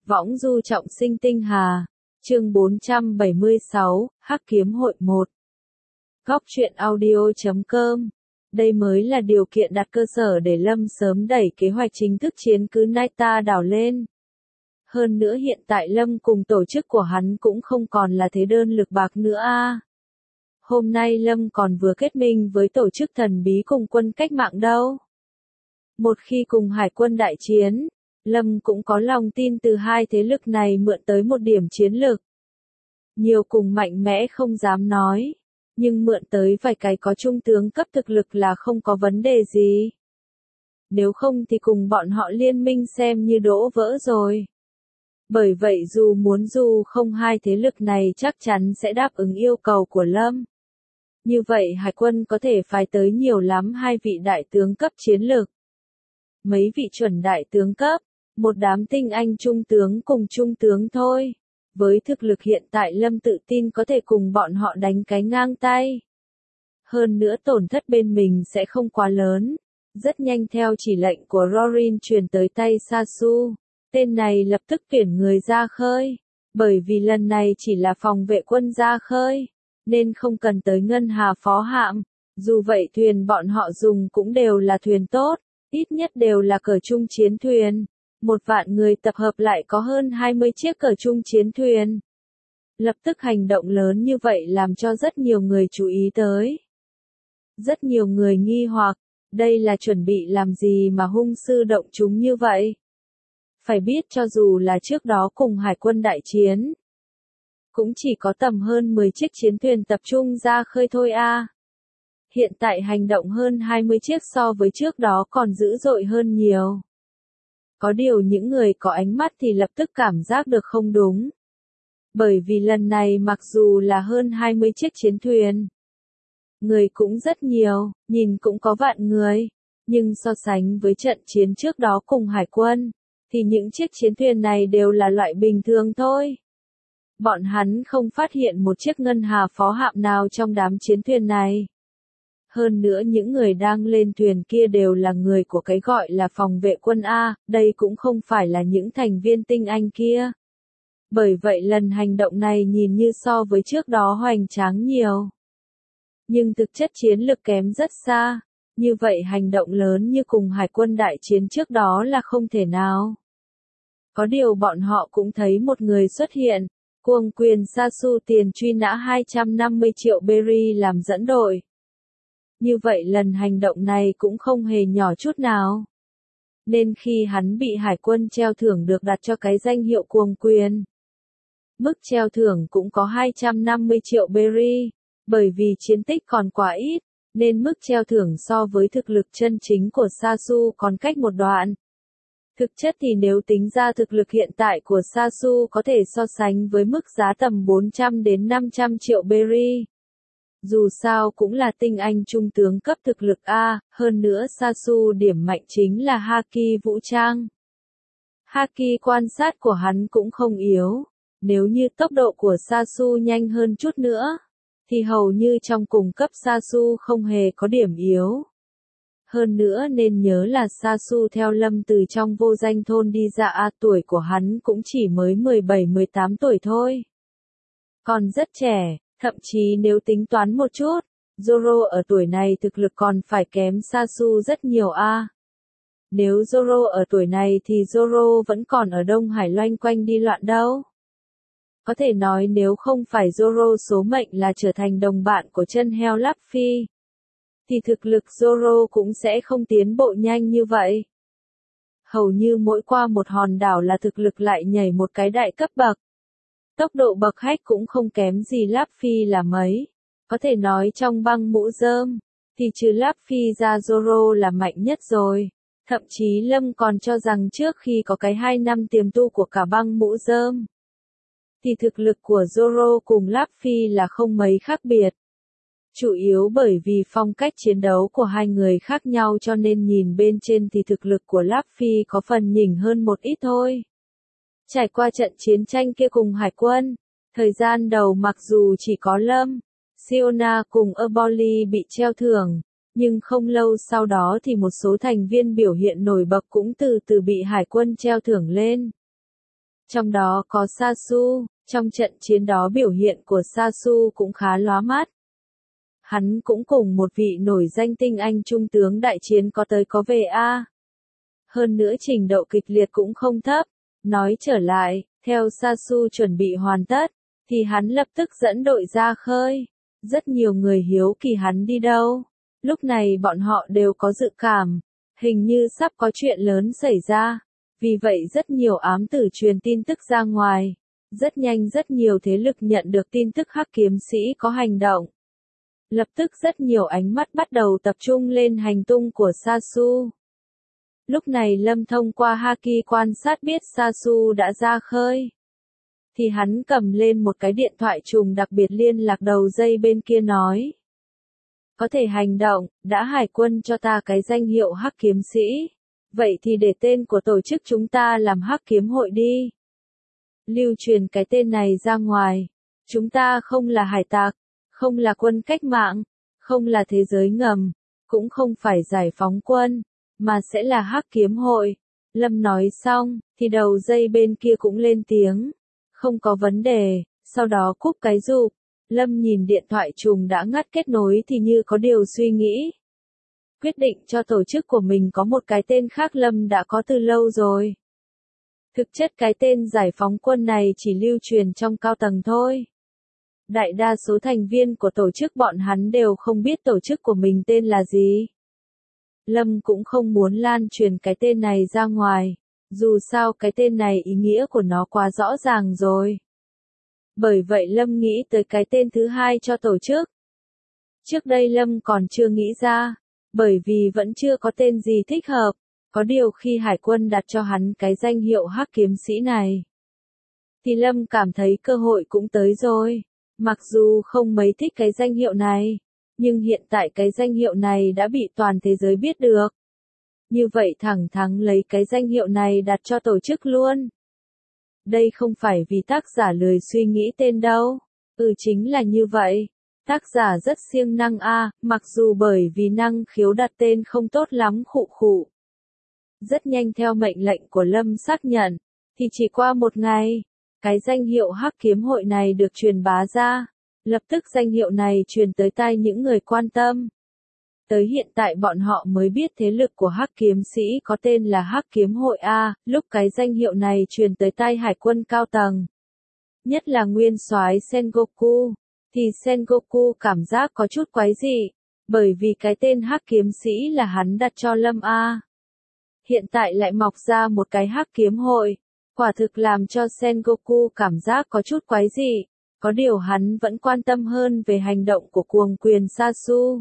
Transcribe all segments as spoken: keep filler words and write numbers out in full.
Võng du trọng sinh tinh hà. Chương bốn trăm bảy mươi sáu, Hắc kiếm hội một. Góc truyện audio chấm com. Đây mới là điều kiện đặt cơ sở để Lâm sớm đẩy kế hoạch chính thức chiếm cứ Naita đảo lên. Hơn nữa hiện tại Lâm cùng tổ chức của hắn cũng không còn là thế đơn lực bạc nữa a. À. Hôm nay Lâm còn vừa kết minh với tổ chức thần bí cùng quân cách mạng đâu. Một khi cùng hải quân đại chiến, Lâm cũng có lòng tin từ hai thế lực này mượn tới một điểm chiến lược. Nhiều cùng mạnh mẽ không dám nói, nhưng mượn tới vài cái có trung tướng cấp thực lực là không có vấn đề gì. Nếu không thì cùng bọn họ liên minh xem như đổ vỡ rồi. Bởi vậy dù muốn dù không hai thế lực này chắc chắn sẽ đáp ứng yêu cầu của Lâm. Như vậy hải quân có thể phái tới nhiều lắm hai vị đại tướng cấp chiến lược. Mấy vị chuẩn đại tướng cấp, một đám tinh anh trung tướng cùng trung tướng thôi. Với thực lực hiện tại Lâm tự tin có thể cùng bọn họ đánh cái ngang tay. Hơn nữa tổn thất bên mình sẽ không quá lớn. Rất nhanh theo chỉ lệnh của Rorin truyền tới tay Sasu, tên này lập tức tuyển người ra khơi. Bởi vì lần này chỉ là phòng vệ quân ra khơi, nên không cần tới ngân hà phó hạm. Dù vậy thuyền bọn họ dùng cũng đều là thuyền tốt, ít nhất đều là cờ trung chiến thuyền. Một vạn người tập hợp lại có hơn hai mươi chiếc cờ trung chiến thuyền. Lập tức hành động lớn như vậy làm cho rất nhiều người chú ý tới. Rất nhiều người nghi hoặc, đây là chuẩn bị làm gì mà hung sư động chúng như vậy? Phải biết cho dù là trước đó cùng hải quân đại chiến, cũng chỉ có tầm hơn mười chiếc chiến thuyền tập trung ra khơi thôi a. À. Hiện tại hành động hơn hai mươi chiếc so với trước đó còn dữ dội hơn nhiều. Có điều những người có ánh mắt thì lập tức cảm giác được không đúng. Bởi vì lần này mặc dù là hơn hai mươi chiếc chiến thuyền, người cũng rất nhiều, nhìn cũng có vạn người, nhưng so sánh với trận chiến trước đó cùng hải quân, thì những chiếc chiến thuyền này đều là loại bình thường thôi. Bọn hắn không phát hiện một chiếc ngân hà phó hạm nào trong đám chiến thuyền này. Hơn nữa những người đang lên thuyền kia đều là người của cái gọi là phòng vệ quân A, đây cũng không phải là những thành viên tinh anh kia. Bởi vậy lần hành động này nhìn như so với trước đó hoành tráng nhiều. Nhưng thực chất chiến lực kém rất xa, như vậy hành động lớn như cùng hải quân đại chiến trước đó là không thể nào. Có điều bọn họ cũng thấy một người xuất hiện, cuồng quyền Sasu tiền truy nã hai trăm năm mươi triệu berry làm dẫn đội. Như vậy lần hành động này cũng không hề nhỏ chút nào. Nên khi hắn bị hải quân treo thưởng được đặt cho cái danh hiệu cuồng quyền. Mức treo thưởng cũng có hai trăm năm mươi triệu berry, bởi vì chiến tích còn quá ít, nên mức treo thưởng so với thực lực chân chính của Sasu còn cách một đoạn. Thực chất thì nếu tính ra thực lực hiện tại của Sasu có thể so sánh với mức giá tầm bốn trăm đến năm trăm triệu berry. Dù sao cũng là tinh anh trung tướng cấp thực lực A, hơn nữa Sasu điểm mạnh chính là Haki vũ trang. Haki quan sát của hắn cũng không yếu, nếu như tốc độ của Sasu nhanh hơn chút nữa, thì hầu như trong cùng cấp Sasu không hề có điểm yếu. Hơn nữa nên nhớ là Sasu theo Lâm từ trong vô danh thôn đi ra A, tuổi của hắn cũng chỉ mới mười bảy mười tám tuổi thôi. Còn rất trẻ. Thậm chí nếu tính toán một chút, Zoro ở tuổi này thực lực còn phải kém Sasu rất nhiều a. À. Nếu Zoro ở tuổi này thì Zoro vẫn còn ở Đông Hải loanh quanh đi loạn đâu. Có thể nói nếu không phải Zoro số mệnh là trở thành đồng bạn của chân heo Luffy, thì thực lực Zoro cũng sẽ không tiến bộ nhanh như vậy. Hầu như mỗi qua một hòn đảo là thực lực lại nhảy một cái đại cấp bậc. Tốc độ bậc hách cũng không kém gì Luffy là mấy. Có thể nói trong băng mũ rơm, thì trừ Luffy ra Zoro là mạnh nhất rồi. Thậm chí Lâm còn cho rằng trước khi có cái hai năm tiềm tu của cả băng mũ rơm, thì thực lực của Zoro cùng Luffy là không mấy khác biệt. Chủ yếu bởi vì phong cách chiến đấu của hai người khác nhau cho nên nhìn bên trên thì thực lực của Luffy có phần nhỉnh hơn một ít thôi. Trải qua trận chiến tranh kia cùng hải quân, thời gian đầu mặc dù chỉ có Lâm, Siona cùng Eboli bị treo thưởng, nhưng không lâu sau đó thì một số thành viên biểu hiện nổi bật cũng từ từ bị hải quân treo thưởng lên. Trong đó có Sasu, trong trận chiến đó biểu hiện của Sasu cũng khá lóa mắt. Hắn cũng cùng một vị nổi danh tinh anh trung tướng đại chiến có tới có về a. Hơn nữa trình độ kịch liệt cũng không thấp. Nói trở lại, theo Sasu chuẩn bị hoàn tất, thì hắn lập tức dẫn đội ra khơi. Rất nhiều người hiếu kỳ hắn đi đâu. Lúc này bọn họ đều có dự cảm, hình như sắp có chuyện lớn xảy ra. Vì vậy rất nhiều ám tử truyền tin tức ra ngoài. Rất nhanh rất nhiều thế lực nhận được tin tức Hắc kiếm sĩ có hành động. Lập tức rất nhiều ánh mắt bắt đầu tập trung lên hành tung của Sasu. Lúc này Lâm thông qua Haki quan sát biết Sasu đã ra khơi. Thì hắn cầm lên một cái điện thoại trùng đặc biệt liên lạc đầu dây bên kia nói. Có thể hành động, đã hải quân cho ta cái danh hiệu Hắc kiếm sĩ. Vậy thì để tên của tổ chức chúng ta làm Hắc kiếm hội đi. Lưu truyền cái tên này ra ngoài. Chúng ta không là hải tặc, không là quân cách mạng, không là thế giới ngầm, cũng không phải giải phóng quân, mà sẽ là Hắc kiếm hội. Lâm nói xong, thì đầu dây bên kia cũng lên tiếng. Không có vấn đề, sau đó cúp cái rụp. Lâm nhìn điện thoại trùng đã ngắt kết nối thì như có điều suy nghĩ. Quyết định cho tổ chức của mình có một cái tên khác Lâm đã có từ lâu rồi. Thực chất cái tên giải phóng quân này chỉ lưu truyền trong cao tầng thôi. Đại đa số thành viên của tổ chức bọn hắn đều không biết tổ chức của mình tên là gì. Lâm cũng không muốn lan truyền cái tên này ra ngoài. Dù sao cái tên này ý nghĩa của nó quá rõ ràng rồi. Bởi vậy Lâm nghĩ tới cái tên thứ hai cho tổ chức. Trước đây Lâm còn chưa nghĩ ra, bởi vì vẫn chưa có tên gì thích hợp. Có điều khi hải quân đặt cho hắn cái danh hiệu Hắc kiếm sĩ này, thì Lâm cảm thấy cơ hội cũng tới rồi. Mặc dù không mấy thích cái danh hiệu này, nhưng hiện tại cái danh hiệu này đã bị toàn thế giới biết được. Như vậy thẳng thắn lấy cái danh hiệu này đặt cho tổ chức luôn. Đây không phải vì tác giả lười suy nghĩ tên đâu. Ừ chính là như vậy. Tác giả rất siêng năng a, mặc dù bởi vì năng khiếu đặt tên không tốt lắm khụ khụ. Rất nhanh theo mệnh lệnh của Lâm xác nhận, thì chỉ qua một ngày, cái danh hiệu Hắc kiếm hội này được truyền bá ra. Lập tức danh hiệu này truyền tới tai những người quan tâm. Tới hiện tại bọn họ mới biết thế lực của Hắc kiếm sĩ có tên là Hắc kiếm hội A, lúc cái danh hiệu này truyền tới tai hải quân cao tầng. Nhất là nguyên soái Sengoku, thì Sengoku cảm giác có chút quái dị, bởi vì cái tên Hắc kiếm sĩ là hắn đặt cho Lâm A. Hiện tại lại mọc ra một cái Hắc kiếm hội, quả thực làm cho Sengoku cảm giác có chút quái dị, có điều hắn vẫn quan tâm hơn về hành động của cuồng quyền Sasu.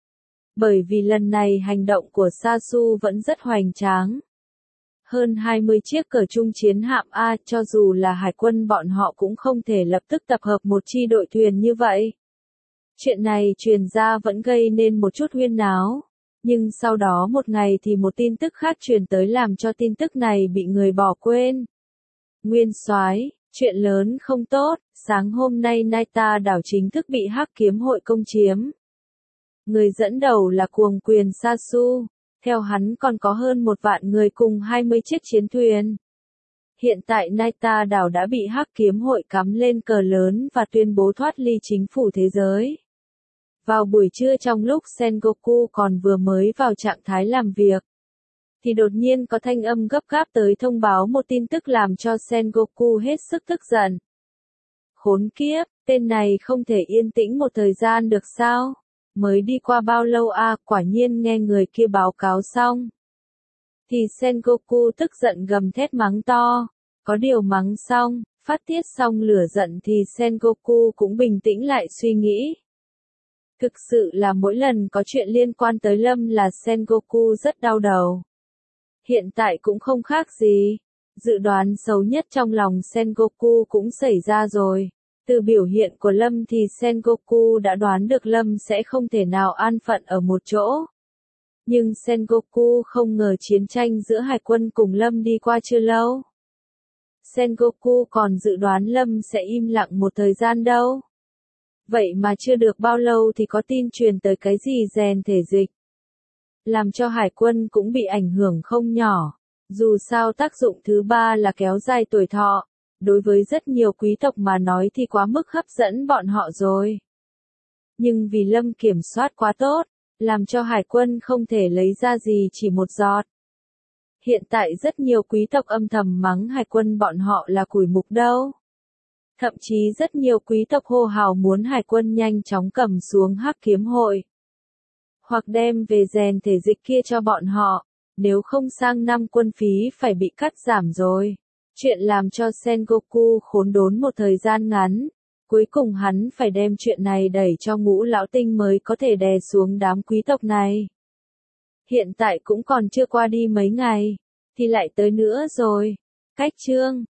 Bởi vì lần này hành động của Sasu vẫn rất hoành tráng. Hơn hai mươi chiếc cờ trung chiến hạm A, cho dù là hải quân bọn họ cũng không thể lập tức tập hợp một chi đội thuyền như vậy. Chuyện này truyền ra vẫn gây nên một chút huyên náo. Nhưng sau đó một ngày thì một tin tức khác truyền tới làm cho tin tức này bị người bỏ quên. Nguyên soái, chuyện lớn không tốt, sáng hôm nay Naita đảo chính thức bị Hắc kiếm hội công chiếm. Người dẫn đầu là cuồng quyền Sasu, theo hắn còn có hơn một vạn người cùng hai mươi chiếc chiến thuyền. Hiện tại Naita đảo đã bị Hắc kiếm hội cắm lên cờ lớn và tuyên bố thoát ly chính phủ thế giới. Vào buổi trưa trong lúc Sengoku còn vừa mới vào trạng thái làm việc, thì đột nhiên có thanh âm gấp gáp tới thông báo một tin tức làm cho Sengoku hết sức tức giận. Khốn kiếp, tên này không thể yên tĩnh một thời gian được sao? Mới đi qua bao lâu à, quả nhiên nghe người kia báo cáo xong. Thì Sengoku tức giận gầm thét mắng to, có điều mắng xong, phát tiết xong lửa giận thì Sengoku cũng bình tĩnh lại suy nghĩ. Thực sự là mỗi lần có chuyện liên quan tới Lâm là Sengoku rất đau đầu. Hiện tại cũng không khác gì. Dự đoán xấu nhất trong lòng Sengoku cũng xảy ra rồi. Từ biểu hiện của Lâm thì Sengoku đã đoán được Lâm sẽ không thể nào an phận ở một chỗ. Nhưng Sengoku không ngờ chiến tranh giữa hải quân cùng Lâm đi qua chưa lâu. Sengoku còn dự đoán Lâm sẽ im lặng một thời gian đâu. Vậy mà chưa được bao lâu thì có tin truyền tới cái gì rèn thể dịch. Làm cho hải quân cũng bị ảnh hưởng không nhỏ. Dù sao tác dụng thứ ba là kéo dài tuổi thọ. đối với rất nhiều quý tộc mà nói thì quá mức hấp dẫn bọn họ rồi. Nhưng vì Lâm kiểm soát quá tốt, làm cho hải quân không thể lấy ra gì chỉ một giọt. Hiện tại rất nhiều quý tộc âm thầm mắng hải quân bọn họ là cùi mục đâu. Thậm chí rất nhiều quý tộc hô hào muốn hải quân nhanh chóng cầm xuống Hắc Kiếm Hội. Hoặc đem về rèn thể dịch kia cho bọn họ, nếu không sang năm quân phí phải bị cắt giảm rồi. Chuyện làm cho Sengoku khốn đốn một thời gian ngắn. Cuối cùng hắn phải đem chuyện này đẩy cho Ngũ Lão Tinh mới có thể đè xuống đám quý tộc này. Hiện tại cũng còn chưa qua đi mấy ngày, thì lại tới nữa rồi. Cách chương